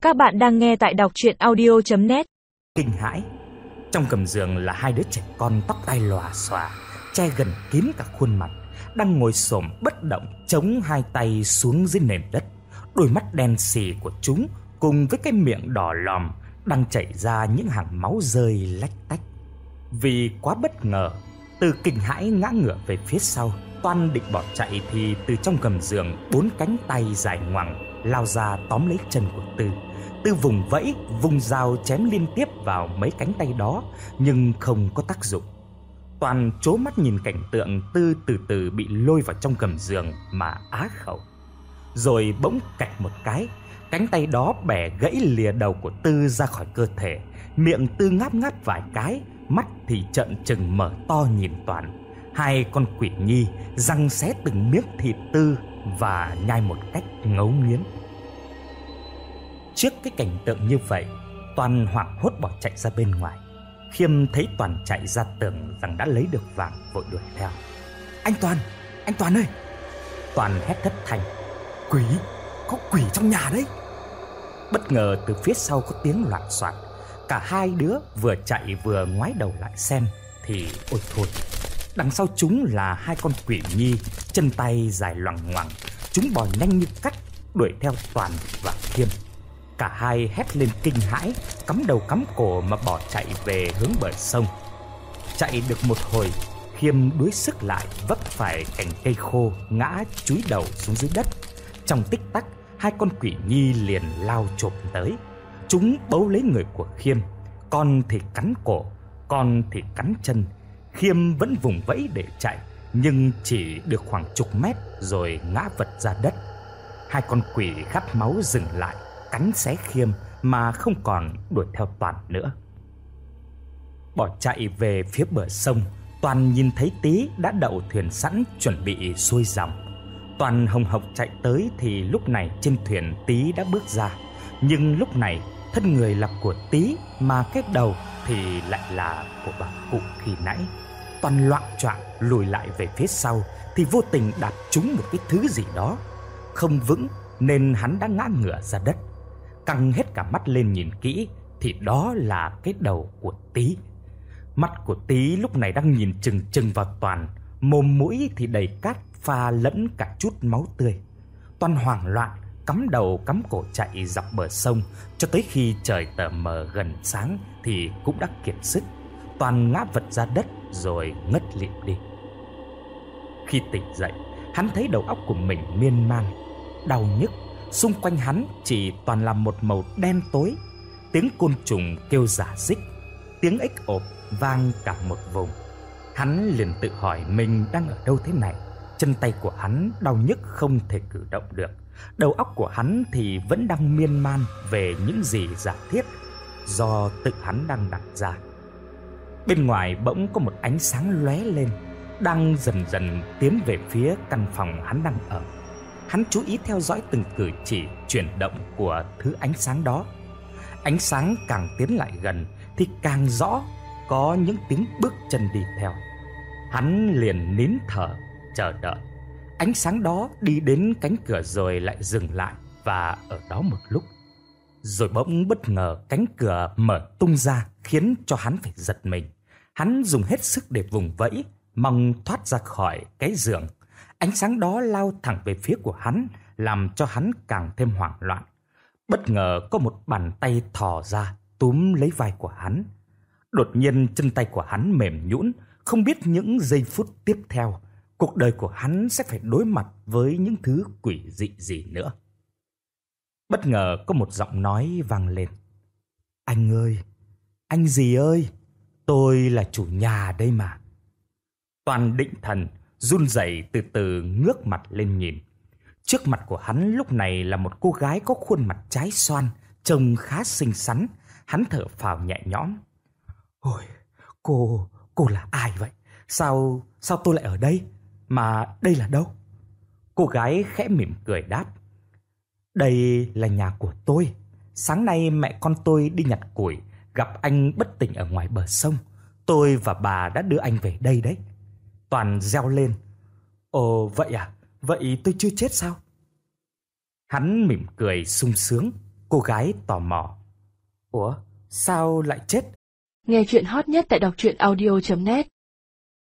Các bạn đang nghe tại đọc truyện audio.net. Kinh hãi, trong gầm giường là hai đứa trẻ con tóc tai lòa xòa, che gần kín cả khuôn mặt, đang ngồi xổm bất động, chống hai tay xuống dưới nền đất. Đôi mắt đen sì của chúng cùng với cái miệng đỏ lòm đang chảy ra những hàng máu rơi lách tách. Vì quá bất ngờ, Tư kinh hãi ngã ngửa về phía sau. Toan định bỏ chạy thì từ trong gầm giường, bốn cánh tay dài ngoằng lao ra tóm lấy chân của Tư. Tư vùng vẫy, vùng dao chém liên tiếp vào mấy cánh tay đó, nhưng không có tác dụng. Toàn trố mắt nhìn cảnh tượng Tư từ từ bị lôi vào trong gầm giường mà á khẩu. Rồi bỗng cạch một cái, cánh tay đó bẻ gãy lìa đầu của Tư ra khỏi cơ thể. Miệng Tư ngáp ngáp vài cái, mắt thì trợn trừng mở to nhìn Toàn. Hai con quỷ nhi răng xé từng miếng thịt Tư và nhai một cách ngấu nghiến. Trước cái cảnh tượng như vậy, Toàn hoảng hốt bỏ chạy ra bên ngoài. Khiêm thấy Toàn chạy ra tưởng rằng đã lấy được vàng, vội đuổi theo. Anh Toàn ơi! Toàn hét thất thanh. Quỷ, có quỷ trong nhà đấy! Bất ngờ từ phía sau có tiếng loạn soạn. Cả hai đứa vừa chạy vừa ngoái đầu lại xem thì ôi thôi, đằng sau chúng là hai con quỷ nhi, chân tay dài loằng ngoằng. Chúng bò nhanh như cắt đuổi theo Toàn và Khiêm. Cả hai hét lên kinh hãi, cắm đầu cắm cổ mà bỏ chạy về hướng bờ sông. Chạy được một hồi, Khiêm đuối sức lại, vấp phải cành cây khô, ngã chúi đầu xuống dưới đất. Trong tích tắc, hai con quỷ nhi liền lao chộp tới. Chúng bấu lấy người của Khiêm, con thì cắn cổ, con thì cắn chân. Khiêm vẫn vùng vẫy để chạy, nhưng chỉ được khoảng chục mét rồi ngã vật ra đất. Hai con quỷ khát máu dừng lại, cắn xé Khiêm mà không còn đuổi theo Toàn nữa. Bỏ chạy về phía bờ sông, Toàn nhìn thấy Tý đã đậu thuyền sẵn chuẩn bị xuôi dòng. Toàn hồng hộc chạy tới thì lúc này trên thuyền Tý đã bước ra. Nhưng lúc này thân người là của Tý mà cái đầu thì lại là của bà cụ khi nãy. Toàn loạng choạng lùi lại về phía sau thì vô tình đạp trúng một cái thứ gì đó. Không vững nên hắn đã ngã ngửa ra đất. Căng hết cả mắt lên nhìn kỹ thì đó là cái đầu của Tý. Mắt của Tý lúc này đang nhìn chừng chừng vào Toàn, mồm mũi thì đầy cát pha lẫn cả chút máu tươi. Toàn hoảng loạn cắm đầu cắm cổ chạy dọc bờ sông cho tới khi trời tờ mờ gần sáng thì cũng đã kiệt sức. Toàn ngã vật ra đất rồi ngất lịm đi. Khi tỉnh dậy, hắn thấy đầu óc của mình miên man, đau nhức. Xung quanh hắn chỉ toàn là một màu đen tối. Tiếng côn trùng kêu rả rích, tiếng ếch ộp vang cả một vùng. Hắn liền tự hỏi mình đang ở đâu thế này. Chân tay của hắn đau nhức không thể cử động được. Đầu óc của hắn thì vẫn đang miên man về những gì giả thiết do tự hắn đang đặt ra. Bên ngoài bỗng có một ánh sáng lóe lên, đang dần dần tiến về phía căn phòng hắn đang ở. Hắn chú ý theo dõi từng cử chỉ chuyển động của thứ ánh sáng đó. Ánh sáng càng tiến lại gần thì càng rõ có những tiếng bước chân đi theo. Hắn liền nín thở chờ đợi. Ánh sáng đó đi đến cánh cửa rồi lại dừng lại và ở đó một lúc. Rồi bỗng bất ngờ cánh cửa mở tung ra khiến cho hắn phải giật mình. Hắn dùng hết sức để vùng vẫy, mong thoát ra khỏi cái giường. Ánh sáng đó lao thẳng về phía của hắn, làm cho hắn càng thêm hoảng loạn. Bất ngờ có một bàn tay thò ra túm lấy vai của hắn. Đột nhiên chân tay của hắn mềm nhũn, không biết những giây phút tiếp theo cuộc đời của hắn sẽ phải đối mặt với những thứ quỷ dị gì nữa. Bất ngờ có một giọng nói vang lên. Anh ơi, anh gì ơi, tôi là chủ nhà đây mà. Toàn định thần, run rẩy từ từ ngước mặt lên nhìn. Trước mặt của hắn lúc này là một cô gái có khuôn mặt trái xoan, trông khá xinh xắn. Hắn thở phào nhẹ nhõm. Ôi, cô là ai vậy? Sao tôi lại ở đây? Mà đây là đâu? Cô gái khẽ mỉm cười đáp. Đây là nhà của tôi. Sáng nay mẹ con tôi đi nhặt củi, gặp anh bất tỉnh ở ngoài bờ sông. Tôi và bà đã đưa anh về đây đấy. Toàn reo lên. Ồ vậy à? Vậy tôi chưa chết sao? Hắn mỉm cười sung sướng. Cô gái tò mò. Ủa, sao lại chết? Nghe chuyện hot nhất tại đọc truyện audio.net